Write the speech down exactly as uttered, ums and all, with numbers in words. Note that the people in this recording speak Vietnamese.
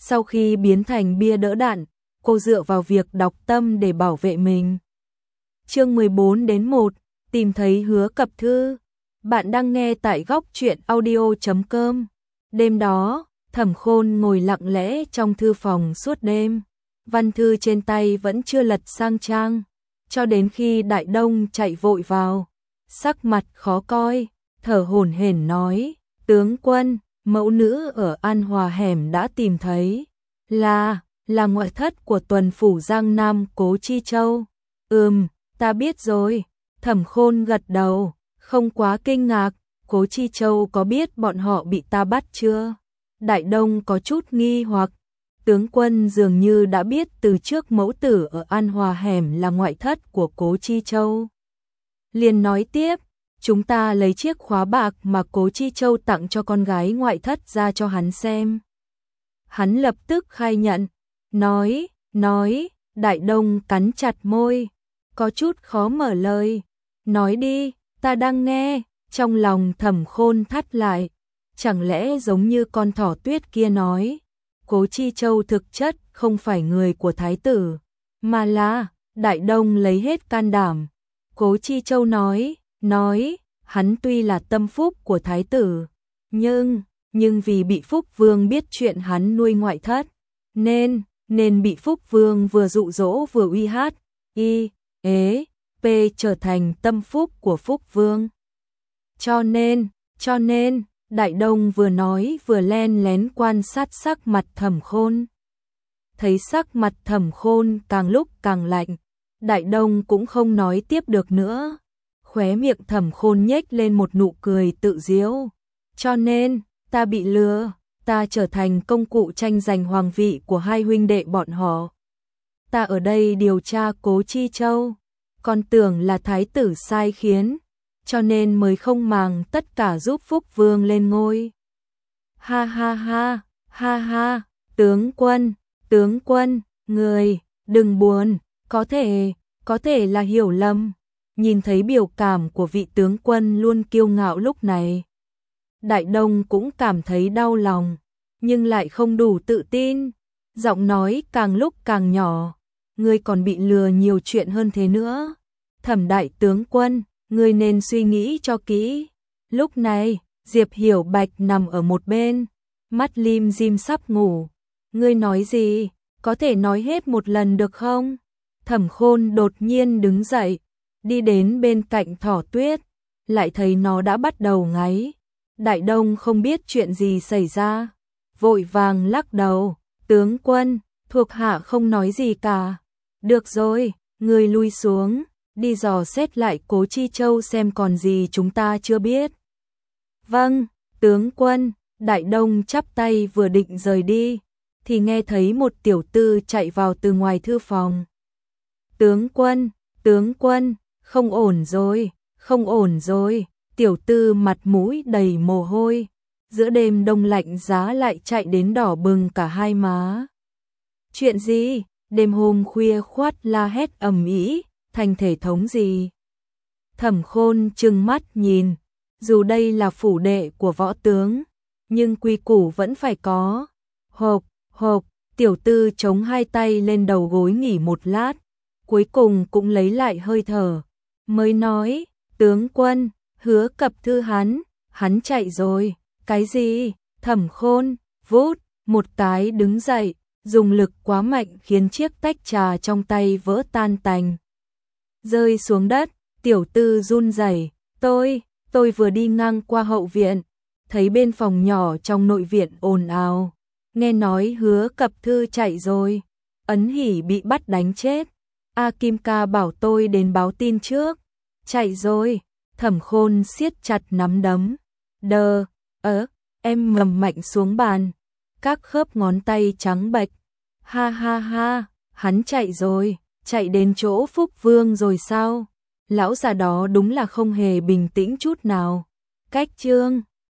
Sau khi biến thành bia đỡ đạn, cô dựa vào việc đọc tâm để bảo vệ mình. Chương mười bốn đến một, tìm thấy Hứa Cập Thư. Bạn đang nghe tại góc truyện audio chấm com. Đêm đó, Thẩm Khôn ngồi lặng lẽ trong thư phòng suốt đêm. Văn thư trên tay vẫn chưa lật sang trang, cho đến khi Đại Đông chạy vội vào, sắc mặt khó coi, thở hổn hển nói: "Tướng quân, mẫu nữ ở An Hòa hẻm đã tìm thấy, là là ngoại thất của tuần phủ Giang Nam Cố Chi Châu." "Ừm, ta biết rồi." Thẩm Khôn gật đầu, không quá kinh ngạc. "Cố Chi Châu có biết bọn họ bị ta bắt chưa?" Đại Đông có chút nghi hoặc. Tướng quân dường như đã biết từ trước mẫu tử ở An Hòa hẻm là ngoại thất của Cố Chi Châu. Liền nói tiếp: "Chúng ta lấy chiếc khóa bạc mà Cố Chi Châu tặng cho con gái ngoại thất ra cho hắn xem." Hắn lập tức khai nhận, nói, nói, Đại Đông cắn chặt môi, có chút khó mở lời. "Nói đi, ta đang nghe." Trong lòng Thẩm Khôn thắt lại, chẳng lẽ giống như con thỏ tuyết kia nói, Cố Chi Châu thực chất không phải người của thái tử, mà là... Đại Đông lấy hết can đảm. Cố Chi Châu nói, nói, hắn tuy là tâm phúc của thái tử, nhưng, nhưng vì bị Phúc Vương biết chuyện hắn nuôi ngoại thất, nên, nên bị Phúc Vương vừa dụ dỗ vừa uy hát, y, ế, p trở thành tâm phúc của Phúc Vương. Cho nên, cho nên, Đại Đông vừa nói vừa len lén quan sát sắc mặt Thẩm Khôn. Thấy sắc mặt Thẩm Khôn càng lúc càng lạnh, Đại Đông cũng không nói tiếp được nữa. Khóe miệng Thẩm Khôn nhếch lên một nụ cười tự giễu. "Cho nên, ta bị lừa, ta trở thành công cụ tranh giành hoàng vị của hai huynh đệ bọn họ. Ta ở đây điều tra Cố Chi Châu, còn tưởng là thái tử sai khiến, cho nên mới không màng tất cả giúp Phúc Vương lên ngôi." Ha ha ha, ha ha, tướng quân, tướng quân, người, đừng buồn, có thể, có thể là hiểu lầm. Nhìn thấy biểu cảm của vị tướng quân luôn kiêu ngạo lúc này, Đại Đông cũng cảm thấy đau lòng, nhưng lại không đủ tự tin. Giọng nói càng lúc càng nhỏ, "Ngươi còn bị lừa nhiều chuyện hơn thế nữa. Thẩm đại tướng quân, ngươi nên suy nghĩ cho kỹ." Lúc này, Diệp Hiểu Bạch nằm ở một bên, mắt lim dim sắp ngủ. "Ngươi nói gì? Có thể nói hết một lần được không?" Thẩm Khôn đột nhiên đứng dậy, đi đến bên cạnh thỏ tuyết, lại thấy nó đã bắt đầu ngáy. Đại Đông không biết chuyện gì xảy ra, vội vàng lắc đầu, "Tướng quân, thuộc hạ không nói gì cả." "Được rồi, ngươi lui xuống, đi dò xét lại Cố Chi Châu xem còn gì chúng ta chưa biết." "Vâng, tướng quân." Đại Đông chắp tay vừa định rời đi, thì nghe thấy một tiểu tư chạy vào từ ngoài thư phòng. "Tướng quân, tướng quân, không ổn rồi, không ổn rồi." Tiểu tư mặt mũi đầy mồ hôi, giữa đêm đông lạnh giá lại chạy đến đỏ bừng cả hai má. "Chuyện gì?" Đêm hôm khuya khoắt la hét ầm ĩ, thành thể thống gì? Thẩm Khôn trừng mắt nhìn, dù đây là phủ đệ của võ tướng, nhưng quy củ vẫn phải có. Hộp, hộp, tiểu tư chống hai tay lên đầu gối nghỉ một lát, cuối cùng cũng lấy lại hơi thở, mới nói, "Tướng quân, Hứa Cập Thư hắn, hắn chạy rồi." "Cái gì?" Thẩm Khôn, vút, một cái đứng dậy, dùng lực quá mạnh khiến chiếc tách trà trong tay vỡ tan tành, rơi xuống đất. Tiểu tư run rẩy, tôi, tôi vừa đi ngang qua hậu viện, thấy bên phòng nhỏ trong nội viện ồn ào, nghe nói Hứa Cập Thư chạy rồi, Ấn Hỉ bị bắt đánh chết. A Kim ca bảo tôi đến báo tin trước." "Chạy rồi." Thẩm Khôn siết chặt nắm đấm. Đờ, ớ, em ngầm mạnh xuống bàn, các khớp ngón tay trắng bệch. "Ha ha ha, hắn chạy rồi, chạy đến chỗ Phúc Vương rồi sao?" Lão già đó đúng là không hề bình tĩnh chút nào. Cách chương